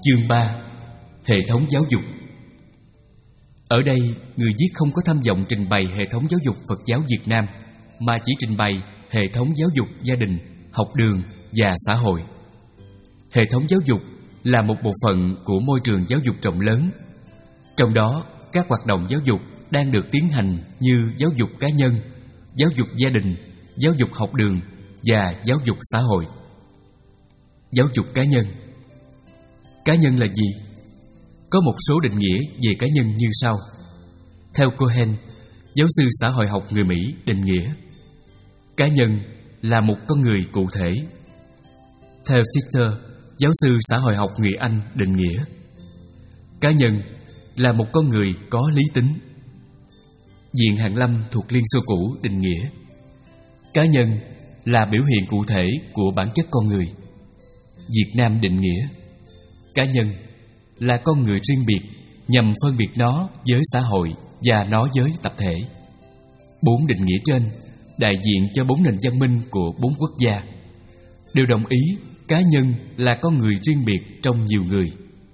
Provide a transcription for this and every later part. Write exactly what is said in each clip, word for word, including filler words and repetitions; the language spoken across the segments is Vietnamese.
Chương ba. Hệ thống giáo dục. Ở đây, người viết không có tham vọng trình bày hệ thống giáo dục Phật giáo Việt Nam, mà chỉ trình bày hệ thống giáo dục gia đình, học đường và xã hội. Hệ thống giáo dục là một bộ phận của môi trường giáo dục rộng lớn. Trong đó, các hoạt động giáo dục đang được tiến hành như giáo dục cá nhân, giáo dục gia đình, giáo dục học đường và giáo dục xã hội. Giáo dục cá nhân. Cá nhân là gì? Có một số định nghĩa về cá nhân như sau. Theo Cohen, giáo sư xã hội học người Mỹ định nghĩa, cá nhân là một con người cụ thể. Theo Fichter, giáo sư xã hội học người Anh định nghĩa, cá nhân là một con người có lý tính. Viện Hàn Lâm thuộc Liên Xô cũ định nghĩa, cá nhân là biểu hiện cụ thể của bản chất con người. Việt Nam định nghĩa, cá nhân là con người riêng biệt nhằm phân biệt nó với xã hội và nó với tập thể. Bốn định nghĩa trên đại diện cho bốn nền văn minh của bốn quốc gia, đều đồng ý cá nhân là con người riêng biệt trong nhiều người.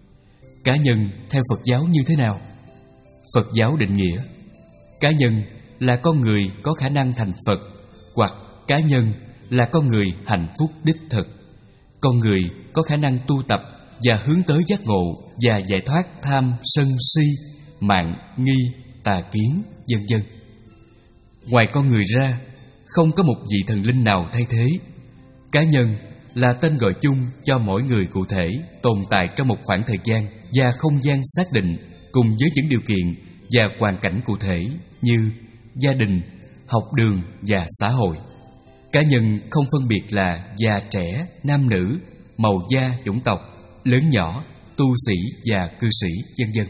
Cá nhân theo Phật giáo như thế nào? Phật giáo định nghĩa, cá nhân là con người có khả năng thành Phật, hoặc cá nhân là con người hạnh phúc đích thực, con người có khả năng tu tập và hướng tới giác ngộ và giải thoát tham, sân, si, mạn, nghi, tà kiến, vân vân. Ngoài con người ra, không có một vị thần linh nào thay thế. Cá nhân là tên gọi chung cho mỗi người cụ thể tồn tại trong một khoảng thời gian và không gian xác định, cùng với những điều kiện và hoàn cảnh cụ thể như gia đình, học đường và xã hội. Cá nhân không phân biệt là già trẻ, nam nữ, màu da, chủng tộc, lớn nhỏ, tu sĩ và cư sĩ, vân vân.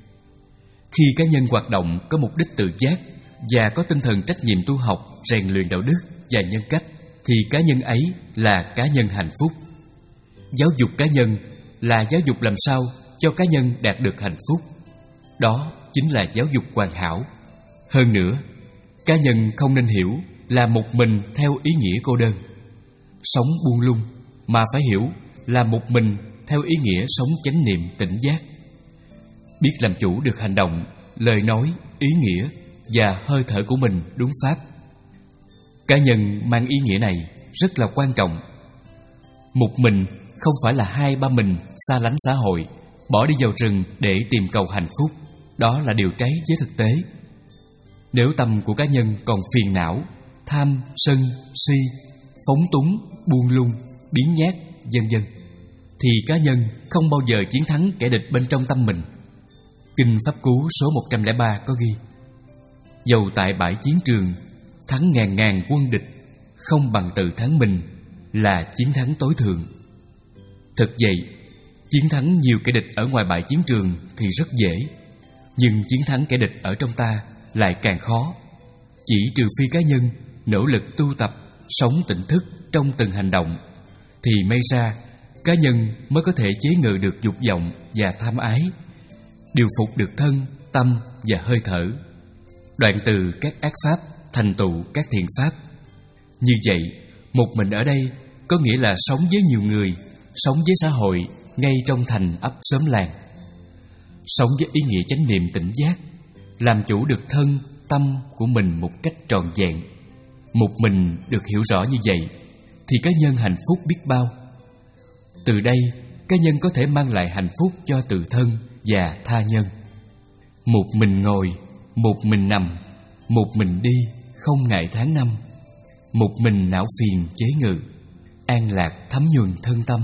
Khi cá nhân hoạt động có mục đích tự giác và có tinh thần trách nhiệm tu học, rèn luyện đạo đức và nhân cách, thì cá nhân ấy là cá nhân hạnh phúc. Giáo dục cá nhân là giáo dục làm sao cho cá nhân đạt được hạnh phúc. Đó chính là giáo dục hoàn hảo. Hơn nữa, cá nhân không nên hiểu là một mình theo ý nghĩa cô đơn, sống buông lung, mà phải hiểu là một mình theo ý nghĩa sống chánh niệm tỉnh giác, biết làm chủ được hành động, lời nói, ý nghĩa và hơi thở của mình đúng pháp. Cá nhân mang ý nghĩa này rất là quan trọng. Một mình không phải là hai ba mình xa lánh xã hội, bỏ đi vào rừng để tìm cầu hạnh phúc. Đó là điều trái với thực tế. Nếu tâm của cá nhân còn phiền não, tham, sân, si, phóng túng, buông lung, biếng nhác, vân vân, thì cá nhân không bao giờ chiến thắng kẻ địch bên trong tâm mình. Kinh Pháp Cú số một trăm lẻ ba có ghi, dầu tại bãi chiến trường thắng ngàn ngàn quân địch, không bằng tự thắng mình là chiến thắng tối thượng. Thực vậy, chiến thắng nhiều kẻ địch ở ngoài bãi chiến trường thì rất dễ, nhưng chiến thắng kẻ địch ở trong ta lại càng khó. Chỉ trừ phi cá nhân nỗ lực tu tập, sống tỉnh thức trong từng hành động, thì may ra cá nhân mới có thể chế ngự được dục vọng và tham ái, điều phục được thân, tâm và hơi thở, đoạn từ các ác pháp, thành tựu các thiện pháp. Như vậy, một mình ở đây có nghĩa là sống với nhiều người, sống với xã hội ngay trong thành ấp xóm làng, sống với ý nghĩa chánh niệm tỉnh giác, làm chủ được thân, tâm của mình một cách trọn vẹn. Một mình được hiểu rõ như vậy thì cá nhân hạnh phúc biết bao. Từ đây, cá nhân có thể mang lại hạnh phúc cho tự thân và tha nhân. Một mình ngồi, một mình nằm, một mình đi, không ngại tháng năm, một mình não phiền chế ngự, an lạc thấm nhuần thân tâm.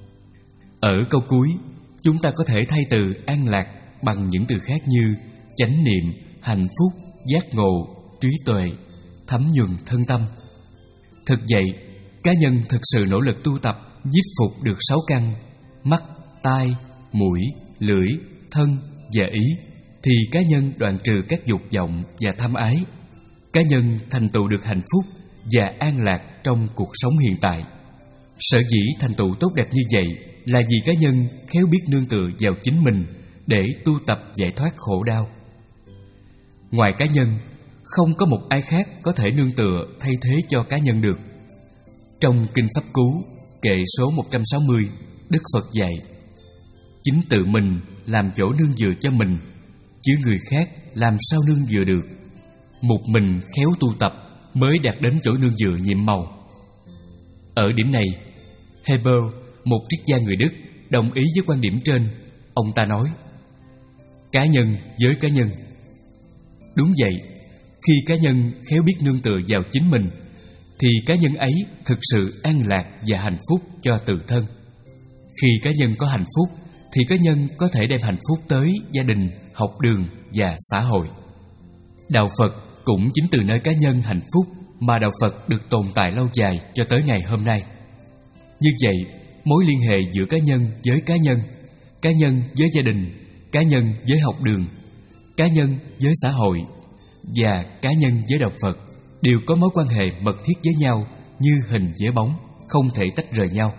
Ở câu cuối, chúng ta có thể thay từ an lạc bằng những từ khác như chánh niệm, hạnh phúc, giác ngộ, trí tuệ, thấm nhuần thân tâm. Thực vậy, cá nhân thực sự nỗ lực tu tập, nhiếp phục được sáu căn mắt, tai, mũi, lưỡi, thân và ý, thì cá nhân đoạn trừ các dục vọng và tham ái. Cá nhân thành tựu được hạnh phúc và an lạc trong cuộc sống hiện tại. Sở dĩ thành tựu tốt đẹp như vậy là vì cá nhân khéo biết nương tựa vào chính mình để tu tập giải thoát khổ đau. Ngoài cá nhân, không có một ai khác có thể nương tựa thay thế cho cá nhân được. Trong Kinh Pháp Cú, kệ số một trăm sáu mươi, Đức Phật dạy: chính tự mình làm chỗ nương dựa cho mình, chứ người khác làm sao nương dựa được. Một mình khéo tu tập mới đạt đến chỗ nương dựa nhiệm màu. Ở điểm này, Heber, một triết gia người Đức, đồng ý với quan điểm trên. Ông ta nói: cá nhân với cá nhân. Đúng vậy, khi cá nhân khéo biết nương tựa vào chính mình, thì cá nhân ấy thực sự an lạc và hạnh phúc cho tự thân. Khi cá nhân có hạnh phúc, thì cá nhân có thể đem hạnh phúc tới gia đình, học đường và xã hội. Đạo Phật cũng chính từ nơi cá nhân hạnh phúc mà Đạo Phật được tồn tại lâu dài cho tới ngày hôm nay. Như vậy, mối liên hệ giữa cá nhân với cá nhân, cá nhân với gia đình, cá nhân với học đường, cá nhân với xã hội và cá nhân với Đạo Phật đều có mối quan hệ mật thiết với nhau như hình với bóng, không thể tách rời nhau.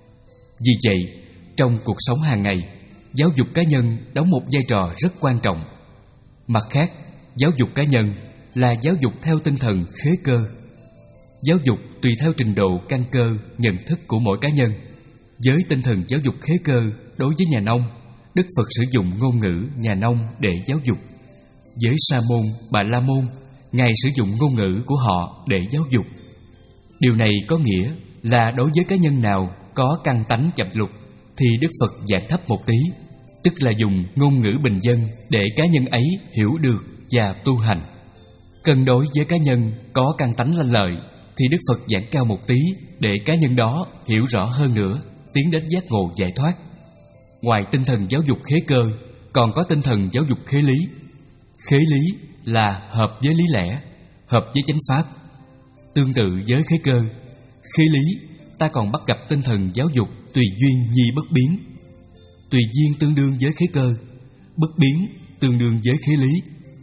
Vì vậy, trong cuộc sống hàng ngày, giáo dục cá nhân đóng một vai trò rất quan trọng. Mặt khác, giáo dục cá nhân là giáo dục theo tinh thần khế cơ. Giáo dục tùy theo trình độ căn cơ, nhận thức của mỗi cá nhân. Với tinh thần giáo dục khế cơ đối với nhà nông, Đức Phật sử dụng ngôn ngữ nhà nông để giáo dục. Với Sa môn, Bà La môn, Ngài sử dụng ngôn ngữ của họ để giáo dục. Điều này có nghĩa là đối với cá nhân nào có căn tánh chậm lục thì Đức Phật giảng thấp một tí, tức là dùng ngôn ngữ bình dân để cá nhân ấy hiểu được và tu hành. Cân đối với cá nhân có căn tánh lanh lợi thì Đức Phật giảng cao một tí để cá nhân đó hiểu rõ hơn nữa, tiến đến giác ngộ giải thoát. Ngoài tinh thần giáo dục khế cơ, còn có tinh thần giáo dục khế lý. Khế lý là hợp với lý lẽ, hợp với chánh pháp. Tương tự với khế cơ, khế lý ta còn bắt gặp tinh thần giáo dục tùy duyên nhi bất biến. Tùy duyên tương đương với khế cơ, bất biến tương đương với khế lý.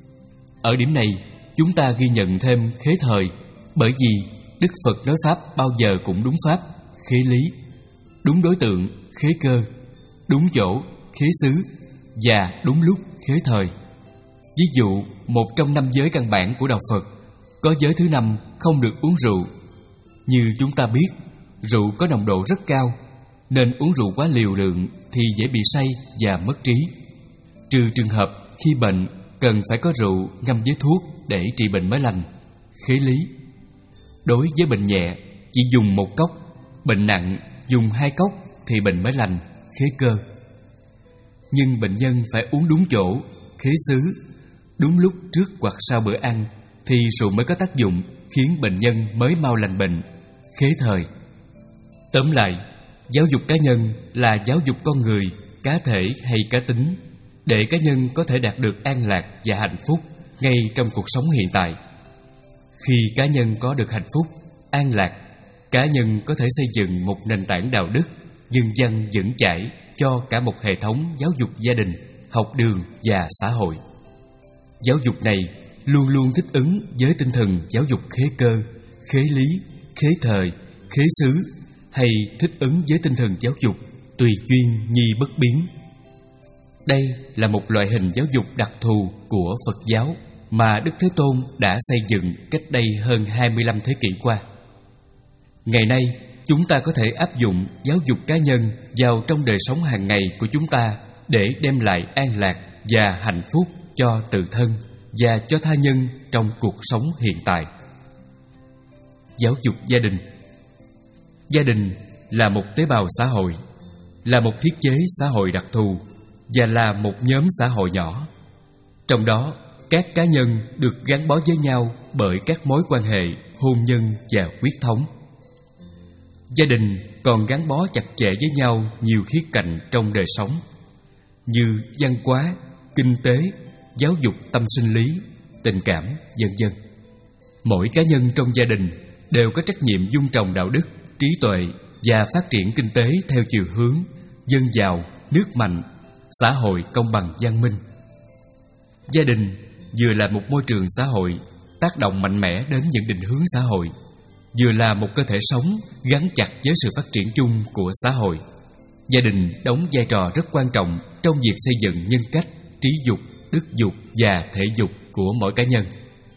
Ở điểm này, chúng ta ghi nhận thêm khế thời, bởi vì Đức Phật nói pháp bao giờ cũng đúng pháp, khế lý, đúng đối tượng, khế cơ, đúng chỗ, khế xứ và đúng lúc, khế thời. Ví dụ, một trong năm giới căn bản của Đạo Phật, có giới thứ năm không được uống rượu. Như chúng ta biết, rượu có nồng độ rất cao, nên uống rượu quá liều lượng thì dễ bị say và mất trí. Trừ trường hợp khi bệnh cần phải có rượu ngâm với thuốc để trị bệnh mới lành, khế lý. Đối với bệnh nhẹ, chỉ dùng một cốc, bệnh nặng dùng hai cốc thì bệnh mới lành, khế cơ. Nhưng bệnh nhân phải uống đúng chỗ, khế xứ, đúng lúc trước hoặc sau bữa ăn thì rượu mới có tác dụng khiến bệnh nhân mới mau lành bệnh, khế thời. Tóm lại, giáo dục cá nhân là giáo dục con người, cá thể hay cá tính, để cá nhân có thể đạt được an lạc và hạnh phúc ngay trong cuộc sống hiện tại. Khi cá nhân có được hạnh phúc, an lạc, cá nhân có thể xây dựng một nền tảng đạo đức, nhân văn vững chãi cho cả một hệ thống giáo dục gia đình, học đường và xã hội. Giáo dục này luôn luôn thích ứng với tinh thần giáo dục khế cơ, khế lý, khế thời, khế xứ, hay thích ứng với tinh thần giáo dục tùy duyên nhi bất biến. Đây là một loại hình giáo dục đặc thù của Phật giáo mà Đức Thế Tôn đã xây dựng cách đây hơn hai mươi lăm thế kỷ qua. Ngày nay, chúng ta có thể áp dụng giáo dục cá nhân vào trong đời sống hàng ngày của chúng ta để đem lại an lạc và hạnh phúc cho tự thân và cho tha nhân trong cuộc sống hiện tại. Giáo dục gia đình. Gia đình là một tế bào xã hội, là một thiết chế xã hội đặc thù và là một nhóm xã hội nhỏ. Trong đó, các cá nhân được gắn bó với nhau bởi các mối quan hệ hôn nhân và huyết thống. Gia đình còn gắn bó chặt chẽ với nhau nhiều khía cạnh trong đời sống, như văn hóa, kinh tế, giáo dục tâm sinh lý, tình cảm, vân vân. Mỗi cá nhân trong gia đình đều có trách nhiệm dung trồng đạo đức, trí tuệ và phát triển kinh tế theo chiều hướng dân giàu, nước mạnh, xã hội công bằng văn minh. Gia đình vừa là một môi trường xã hội tác động mạnh mẽ đến những định hướng xã hội, vừa là một cơ thể sống gắn chặt với sự phát triển chung của xã hội. Gia đình đóng vai trò rất quan trọng trong việc xây dựng nhân cách, trí dục, đức dục và thể dục của mỗi cá nhân.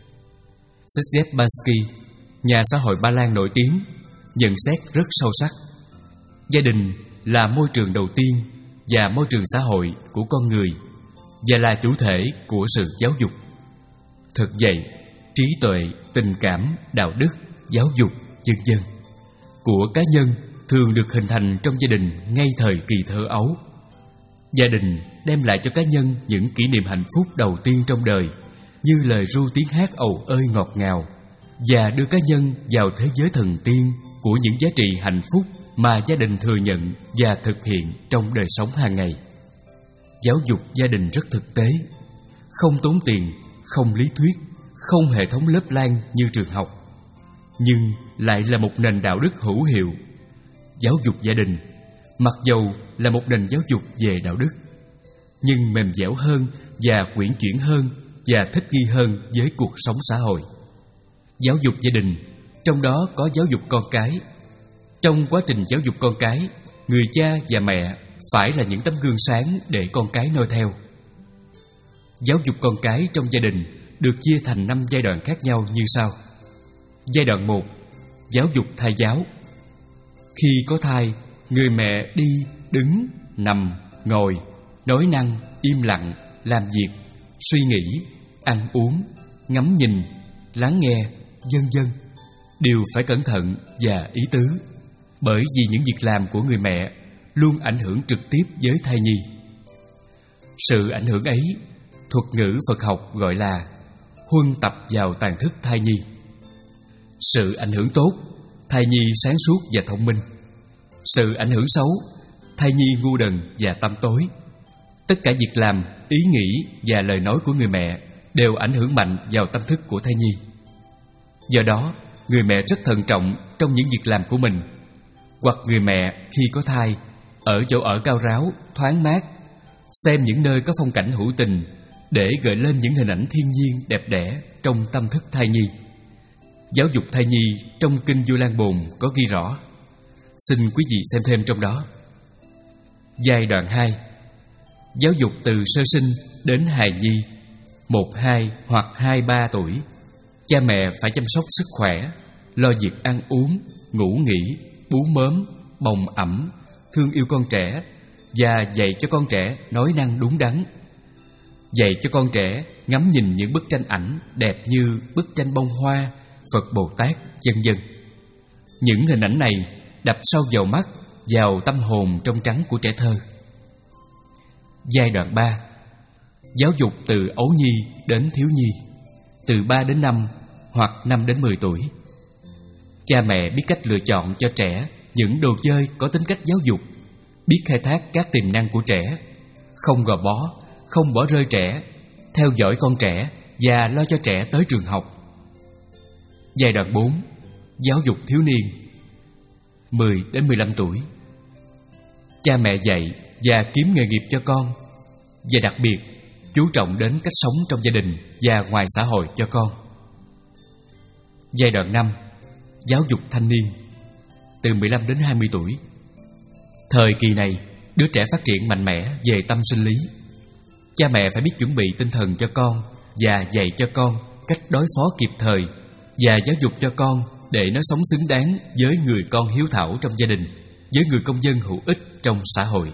Szepbaski, nhà xã hội Ba Lan nổi tiếng, nhận xét rất sâu sắc. Gia đình là môi trường đầu tiên và môi trường xã hội của con người, và là chủ thể của sự giáo dục. Thực vậy, trí tuệ, tình cảm, đạo đức, giáo dục, vân vân của cá nhân thường được hình thành trong gia đình ngay thời kỳ thơ ấu. Gia đình đem lại cho cá nhân những kỷ niệm hạnh phúc đầu tiên trong đời, như lời ru tiếng hát ầu ơi ngọt ngào, và đưa cá nhân vào thế giới thần tiên của những giá trị hạnh phúc mà gia đình thừa nhận và thực hiện trong đời sống hàng ngày. Giáo dục gia đình rất thực tế, không tốn tiền, không lý thuyết, không hệ thống lớp lang như trường học, nhưng lại là một nền đạo đức hữu hiệu. Giáo dục gia đình, mặc dầu là một nền giáo dục về đạo đức, nhưng mềm dẻo hơn và quyển chuyển hơn và thích nghi hơn với cuộc sống xã hội. Giáo dục gia đình, trong đó có giáo dục con cái. Trong quá trình giáo dục con cái, người cha và mẹ phải là những tấm gương sáng để con cái noi theo. Giáo dục con cái trong gia đình được chia thành năm giai đoạn khác nhau như sau. Giai đoạn một, giáo dục thai giáo. Khi có thai, người mẹ đi, đứng, nằm, ngồi, nói năng, im lặng, làm việc, suy nghĩ, ăn uống, ngắm nhìn, lắng nghe, vân vân đều phải cẩn thận và ý tứ, bởi vì những việc làm của người mẹ luôn ảnh hưởng trực tiếp với thai nhi. Sự ảnh hưởng ấy, thuật ngữ Phật học gọi là huân tập vào tàn thức thai nhi. Sự ảnh hưởng tốt, thai nhi sáng suốt và thông minh. Sự ảnh hưởng xấu, thai nhi ngu đần và tăm tối. Tất cả việc làm, ý nghĩ và lời nói của người mẹ đều ảnh hưởng mạnh vào tâm thức của thai nhi. Do đó, người mẹ rất thận trọng trong những việc làm của mình. Hoặc người mẹ khi có thai, ở chỗ ở cao ráo, thoáng mát, xem những nơi có phong cảnh hữu tình để gợi lên những hình ảnh thiên nhiên đẹp đẽ trong tâm thức thai nhi. Giáo dục thai nhi trong Kinh Vu Lan Bồn có ghi rõ. Xin quý vị xem thêm trong đó. Giai đoạn hai, giáo dục từ sơ sinh đến hài nhi, một, hai hoặc hai, ba tuổi. Cha mẹ phải chăm sóc sức khỏe, lo việc ăn uống, ngủ nghỉ, bú mớm, bồng ẵm, thương yêu con trẻ và dạy cho con trẻ nói năng đúng đắn. Dạy cho con trẻ ngắm nhìn những bức tranh ảnh đẹp như bức tranh bông hoa, Phật Bồ Tát, vân vân. Những hình ảnh này đập sâu vào mắt, vào tâm hồn trong trắng của trẻ thơ. Giai đoạn ba, giáo dục từ ấu nhi đến thiếu nhi, từ ba đến năm hoặc năm đến mười tuổi. Cha mẹ biết cách lựa chọn cho trẻ những đồ chơi có tính cách giáo dục, biết khai thác các tiềm năng của trẻ, không gò bó, không bỏ rơi trẻ, theo dõi con trẻ và lo cho trẻ tới trường học. Giai đoạn bốn, giáo dục thiếu niên, mười đến mười lăm tuổi. Cha mẹ dạy và kiếm nghề nghiệp cho con, và đặc biệt chú trọng đến cách sống trong gia đình và ngoài xã hội cho con. Giai đoạn năm, giáo dục thanh niên, từ mười lăm đến hai mươi tuổi. Thời kỳ này, đứa trẻ phát triển mạnh mẽ về tâm sinh lý. Cha mẹ phải biết chuẩn bị tinh thần cho con và dạy cho con cách đối phó kịp thời, và giáo dục cho con để nó sống xứng đáng với người con hiếu thảo trong gia đình, với người công dân hữu ích trong xã hội.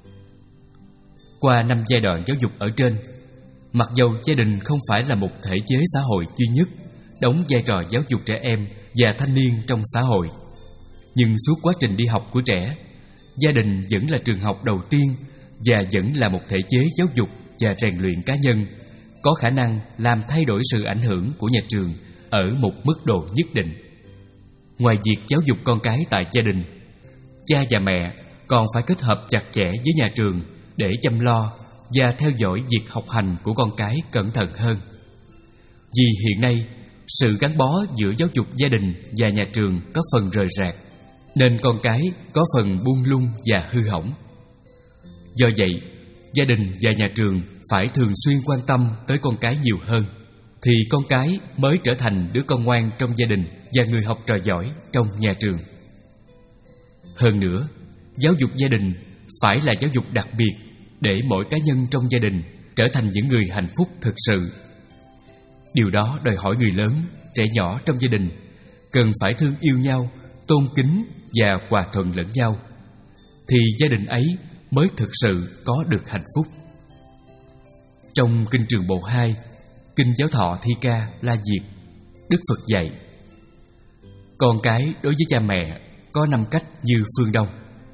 Qua năm giai đoạn giáo dục ở trên, mặc dầu gia đình không phải là một thể chế xã hội duy nhất đóng vai trò giáo dục trẻ em và thanh niên trong xã hội, nhưng suốt quá trình đi học của trẻ, gia đình vẫn là trường học đầu tiên và vẫn là một thể chế giáo dục và rèn luyện cá nhân, có khả năng làm thay đổi sự ảnh hưởng của nhà trường ở một mức độ nhất định. Ngoài việc giáo dục con cái tại gia đình, cha và mẹ còn phải kết hợp chặt chẽ với nhà trường để chăm lo và theo dõi việc học hành của con cái cẩn thận hơn. Vì hiện nay, sự gắn bó giữa giáo dục gia đình và nhà trường có phần rời rạc, nên con cái có phần buông lung và hư hỏng. Do vậy, gia đình và nhà trường phải thường xuyên quan tâm tới con cái nhiều hơn, thì con cái mới trở thành đứa con ngoan trong gia đình và người học trò giỏi trong nhà trường. Hơn nữa, giáo dục gia đình phải là giáo dục đặc biệt để mỗi cá nhân trong gia đình trở thành những người hạnh phúc thực sự. Điều đó đòi hỏi người lớn, trẻ nhỏ trong gia đình cần phải thương yêu nhau, tôn kính và hòa thuận lẫn nhau, thì gia đình ấy mới thực sự có được hạnh phúc. Trong Kinh Trường Bộ hai, Kinh Giáo Thọ Thi Ca La Diệt, Đức Phật dạy: con cái đối với cha mẹ có năm cách như phương đông.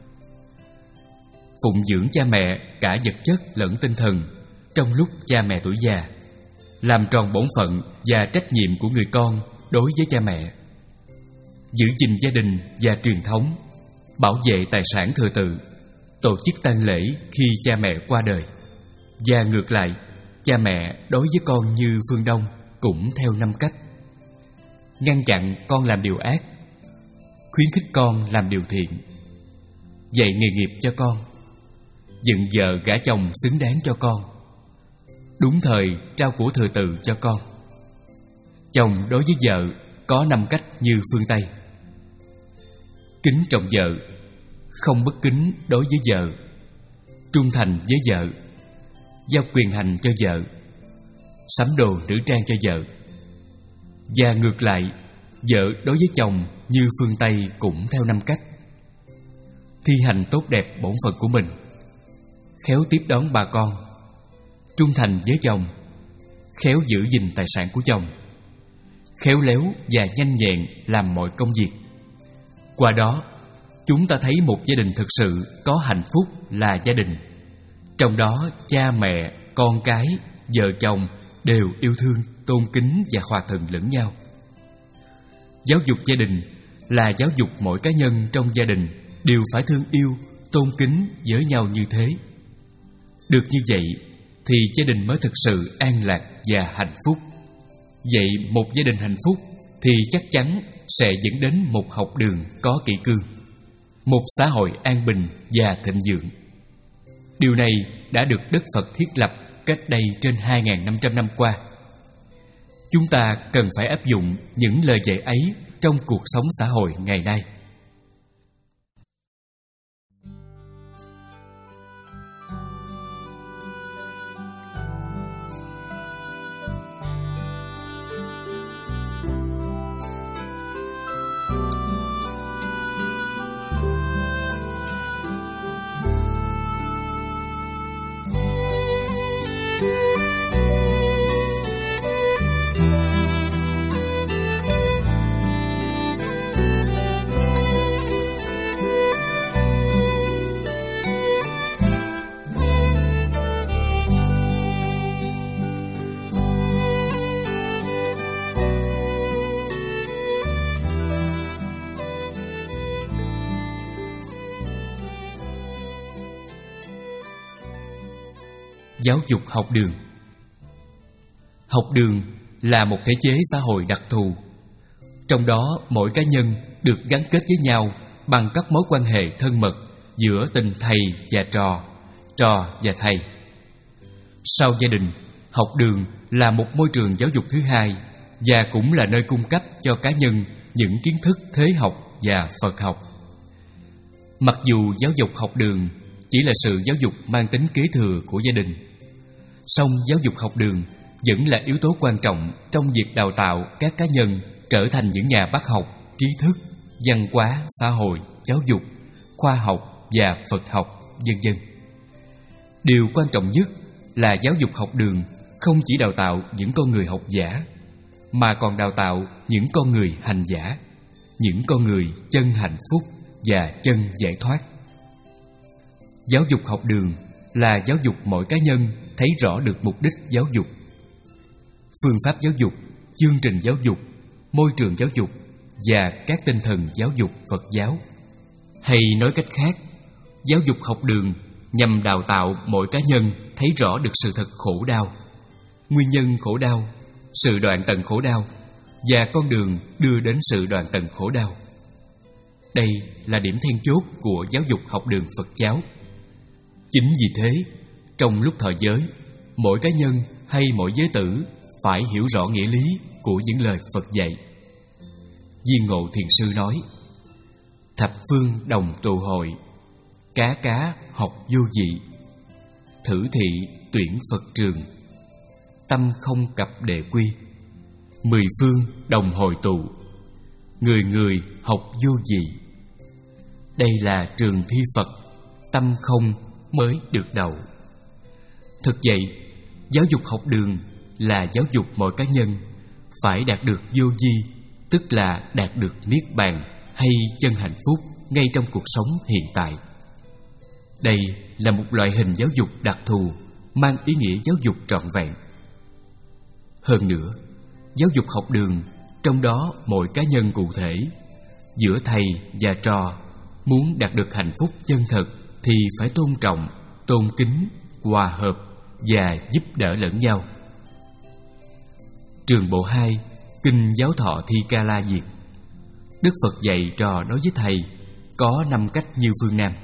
Phụng dưỡng cha mẹ cả vật chất lẫn tinh thần trong lúc cha mẹ tuổi già, làm tròn bổn phận và trách nhiệm của người con đối với cha mẹ, giữ gìn gia đình và truyền thống, bảo vệ tài sản thừa tự, tổ chức tang lễ khi cha mẹ qua đời. Và ngược lại, cha mẹ đối với con như phương đông cũng theo năm cách: ngăn chặn con làm điều ác, khuyến khích con làm điều thiện, dạy nghề nghiệp cho con, dựng vợ gả chồng xứng đáng cho con, đúng thời trao của thừa tự cho con. Chồng đối với vợ có năm cách như phương Tây: kính trọng vợ, không bất kính đối với vợ, trung thành với vợ, giao quyền hành cho vợ, sắm đồ nữ trang cho vợ. Và ngược lại, vợ đối với chồng như phương Tây cũng theo năm cách: thi hành tốt đẹp bổn phận của mình, khéo tiếp đón bà con, trung thành với chồng, khéo giữ gìn tài sản của chồng, khéo léo và nhanh nhẹn làm mọi công việc. Qua đó, chúng ta thấy một gia đình thực sự có hạnh phúc là gia đình. Trong đó, cha mẹ, con cái, vợ chồng đều yêu thương, tôn kính và hòa thuận lẫn nhau. Giáo dục gia đình là giáo dục mỗi cá nhân trong gia đình đều phải thương yêu, tôn kính với nhau như thế. Được như vậy thì gia đình mới thực sự an lạc và hạnh phúc. Vậy một gia đình hạnh phúc thì chắc chắn sẽ dẫn đến một học đường có kỷ cương, một xã hội an bình và thịnh vượng. Điều này đã được Đức Phật thiết lập cách đây trên hai nghìn năm trăm năm qua. Chúng ta cần phải áp dụng những lời dạy ấy trong cuộc sống xã hội ngày nay. Giáo dục học đường. Học đường là một thể chế xã hội đặc thù. Trong đó mỗi cá nhân được gắn kết với nhau bằng các mối quan hệ thân mật giữa tình thầy và trò, trò và thầy. Sau gia đình, học đường là một môi trường giáo dục thứ hai và cũng là nơi cung cấp cho cá nhân những kiến thức thế học và Phật học. Mặc dù giáo dục học đường chỉ là sự giáo dục mang tính kế thừa của gia đình, song giáo dục học đường vẫn là yếu tố quan trọng trong việc đào tạo các cá nhân trở thành những nhà bác học, trí thức, văn hóa, xã hội, giáo dục, khoa học và Phật học, vân vân. Điều quan trọng nhất là giáo dục học đường không chỉ đào tạo những con người học giả, mà còn đào tạo những con người hành giả, những con người chân hạnh phúc và chân giải thoát. Giáo dục học đường là giáo dục mỗi cá nhân thấy rõ được mục đích giáo dục, phương pháp giáo dục, chương trình giáo dục, môi trường giáo dục và các tinh thần giáo dục Phật giáo. Hay nói cách khác, giáo dục học đường nhằm đào tạo mỗi cá nhân thấy rõ được sự thật khổ đau, nguyên nhân khổ đau, sự đoạn tận khổ đau và con đường đưa đến sự đoạn tận khổ đau. Đây là điểm then chốt của giáo dục học đường Phật giáo. Chính vì thế, trong lúc thọ giới, mỗi cá nhân hay mỗi giới tử phải hiểu rõ nghĩa lý của những lời Phật dạy. Viên Ngộ Thiền Sư nói: thập phương đồng tụ hội, cá cá học vô dị, thử thị tuyển Phật trường, tâm không cập đệ quy, mười phương đồng hội tụ, người người học vô dị. Đây là trường thi Phật, tâm không mới được đậu. Thực vậy, giáo dục học đường là giáo dục mọi cá nhân phải đạt được vô vi, tức là đạt được niết bàn hay chân hạnh phúc ngay trong cuộc sống hiện tại. Đây là một loại hình giáo dục đặc thù, mang ý nghĩa giáo dục trọn vẹn. Hơn nữa, giáo dục học đường, trong đó mỗi cá nhân cụ thể, giữa thầy và trò, muốn đạt được hạnh phúc chân thật thì phải tôn trọng, tôn kính, hòa hợp và giúp đỡ lẫn nhau. Trường bộ hai, Kinh Giáo Thọ Thi Ca La Diệt, Đức Phật dạy trò nói với thầy có năm cách như phương Nam.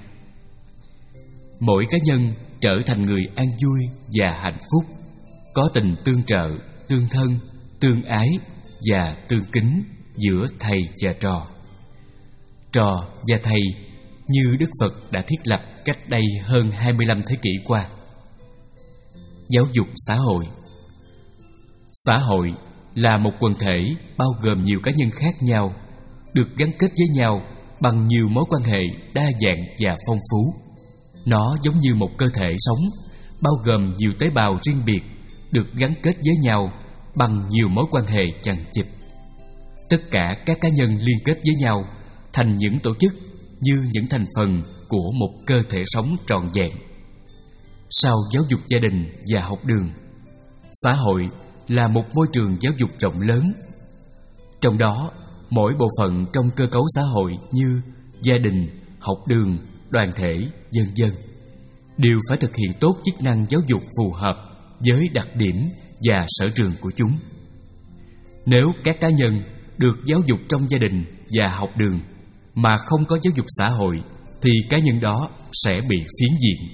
Mỗi cá nhân trở thành người an vui và hạnh phúc, có tình tương trợ, tương thân, tương ái và tương kính giữa thầy và trò. Trò và thầy như Đức Phật đã thiết lập cách đây hơn hai mươi lăm thế kỷ qua. Giáo dục xã hội. Xã hội là một quần thể bao gồm nhiều cá nhân khác nhau, được gắn kết với nhau bằng nhiều mối quan hệ đa dạng và phong phú. Nó giống như một cơ thể sống, bao gồm nhiều tế bào riêng biệt, được gắn kết với nhau bằng nhiều mối quan hệ chằng chịt. Tất cả các cá nhân liên kết với nhau thành những tổ chức như những thành phần của một cơ thể sống trọn vẹn. Sau giáo dục gia đình và học đường, xã hội là một môi trường giáo dục rộng lớn. Trong đó, mỗi bộ phận trong cơ cấu xã hội như gia đình, học đường, đoàn thể, vân vân đều phải thực hiện tốt chức năng giáo dục phù hợp với đặc điểm và sở trường của chúng. Nếu các cá nhân được giáo dục trong gia đình và học đường mà không có giáo dục xã hội thì cá nhân đó sẽ bị phiến diện.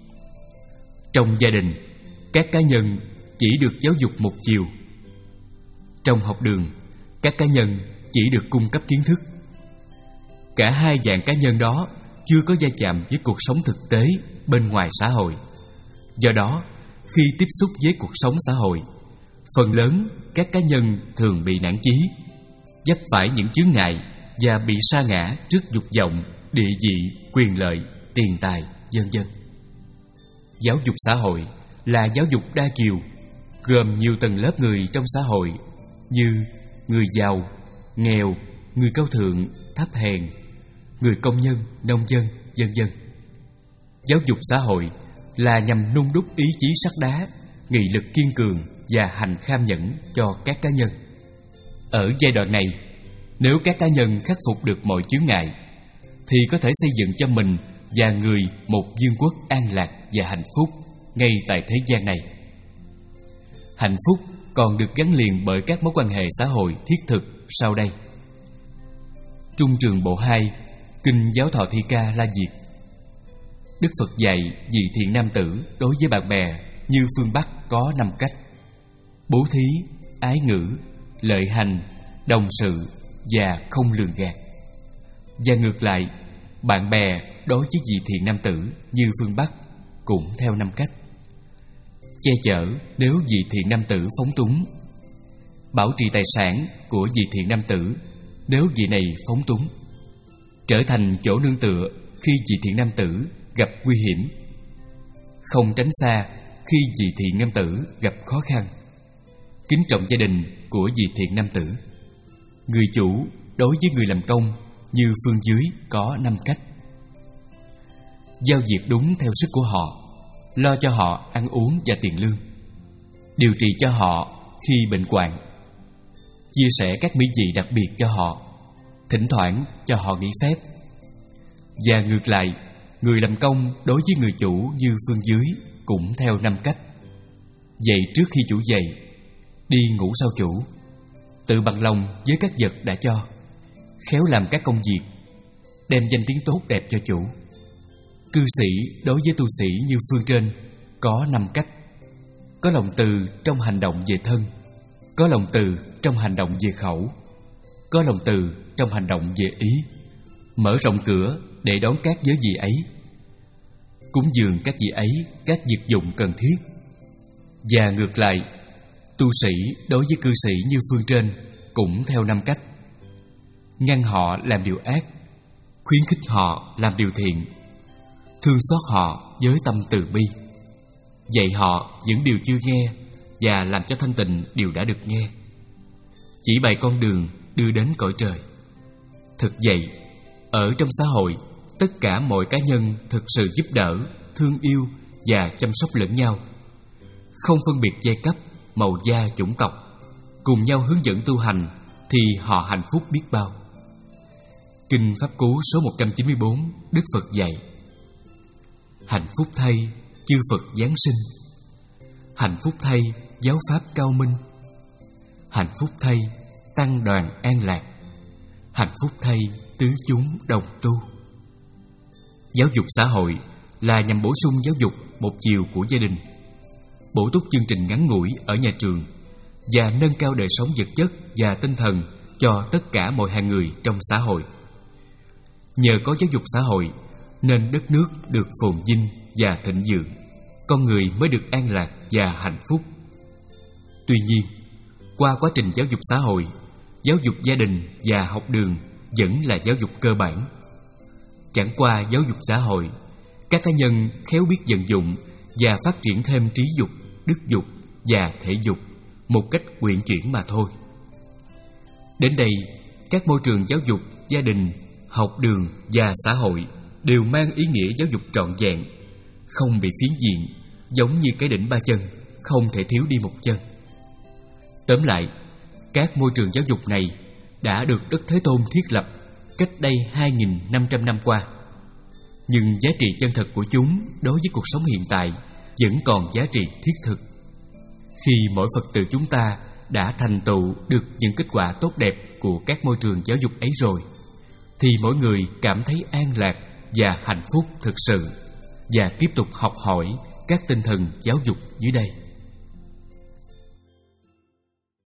Trong gia đình, các cá nhân chỉ được giáo dục một chiều. Trong học đường, các cá nhân chỉ được cung cấp kiến thức. Cả hai dạng cá nhân đó chưa có va chạm với cuộc sống thực tế bên ngoài xã hội. Do đó, khi tiếp xúc với cuộc sống xã hội, phần lớn các cá nhân thường bị nản chí, vấp phải những chướng ngại và bị sa ngã trước dục vọng, địa vị, quyền lợi, tiền tài, vân vân. Giáo dục xã hội là giáo dục đa chiều, gồm nhiều tầng lớp người trong xã hội như người giàu, nghèo, người cao thượng, thấp hèn, người công nhân, nông dân, vân vân. Giáo dục xã hội là nhằm nung đúc ý chí sắt đá, nghị lực kiên cường và hành kham nhẫn cho các cá nhân. Ở giai đoạn này, nếu các cá nhân khắc phục được mọi chướng ngại, thì có thể xây dựng cho mình và người một vương quốc an lạc và hạnh phúc ngay tại thế gian này. Hạnh phúc còn được gắn liền bởi các mối quan hệ xã hội thiết thực sau đây. Trung trường bộ hai, Kinh Giáo Thọ Thi Ca La Diệt. Đức Phật dạy vị thiện nam tử đối với bạn bè như phương Bắc có năm cách: bố thí, ái ngữ, lợi hành, đồng sự và không lường gạt. Và ngược lại, bạn bè đối với vị thiện nam tử như phương Bắc cũng theo năm cách: che chở nếu vị thiện nam tử phóng túng, bảo trì tài sản của vị thiện nam tử nếu vị này phóng túng, trở thành chỗ nương tựa khi vị thiện nam tử gặp nguy hiểm, không tránh xa khi vị thiện nam tử gặp khó khăn, kính trọng gia đình của vị thiện nam tử. Người chủ đối với người làm công như phương dưới có năm cách: giao việc đúng theo sức của họ, lo cho họ ăn uống và tiền lương, điều trị cho họ khi bệnh hoạn, chia sẻ các mỹ vị đặc biệt cho họ, thỉnh thoảng cho họ nghỉ phép. Và ngược lại, người làm công đối với người chủ như phương dưới cũng theo năm cách: dậy trước khi chủ dậy, đi ngủ sau chủ, tự bằng lòng với các vật đã cho, khéo làm các công việc, đem danh tiếng tốt đẹp cho chủ. Cư sĩ đối với tu sĩ như phương trên có năm cách: có lòng từ trong hành động về thân, có lòng từ trong hành động về khẩu, có lòng từ trong hành động về ý, mở rộng cửa để đón các giới vị ấy, cúng dường các vị ấy các vật dụng cần thiết. Và ngược lại, tu sĩ đối với cư sĩ như phương trên cũng theo năm cách: ngăn họ làm điều ác, khuyến khích họ làm điều thiện, thương xót họ với tâm từ bi, dạy họ những điều chưa nghe và làm cho thanh tịnh điều đã được nghe, chỉ bày con đường đưa đến cõi trời. Thực vậy, ở trong xã hội, tất cả mọi cá nhân thực sự giúp đỡ, thương yêu và chăm sóc lẫn nhau, không phân biệt giai cấp, màu da, chủng tộc, cùng nhau hướng dẫn tu hành, thì họ hạnh phúc biết bao. Kinh Pháp Cú số một trăm chín mươi bốn, Đức Phật dạy: hạnh phúc thay chư Phật giáng sinh, hạnh phúc thay giáo pháp cao minh, hạnh phúc thay tăng đoàn an lạc, hạnh phúc thay tứ chúng đồng tu. Giáo dục xã hội là nhằm bổ sung giáo dục một chiều của gia đình, bổ túc chương trình ngắn ngủi ở nhà trường và nâng cao đời sống vật chất và tinh thần cho tất cả mọi hạng người trong xã hội. Nhờ có giáo dục xã hội nên đất nước được phồn vinh và thịnh vượng, con người mới được an lạc và hạnh phúc. Tuy nhiên, qua quá trình giáo dục xã hội, giáo dục gia đình và học đường vẫn là giáo dục cơ bản. Chẳng qua giáo dục xã hội, các cá nhân khéo biết vận dụng và phát triển thêm trí dục, đức dục và thể dục một cách uyển chuyển mà thôi. Đến đây, các môi trường giáo dục, gia đình, học đường và xã hội đều mang ý nghĩa giáo dục trọn vẹn, không bị phiến diện, giống như cái đỉnh ba chân, không thể thiếu đi một chân. Tóm lại, các môi trường giáo dục này đã được Đức Thế Tôn thiết lập cách đây hai nghìn năm trăm năm qua. Nhưng giá trị chân thật của chúng đối với cuộc sống hiện tại vẫn còn giá trị thiết thực. Khi mỗi Phật tử chúng ta đã thành tựu được những kết quả tốt đẹp của các môi trường giáo dục ấy rồi, thì mỗi người cảm thấy an lạc và hạnh phúc thực sự, và tiếp tục học hỏi các tinh thần giáo dục dưới đây.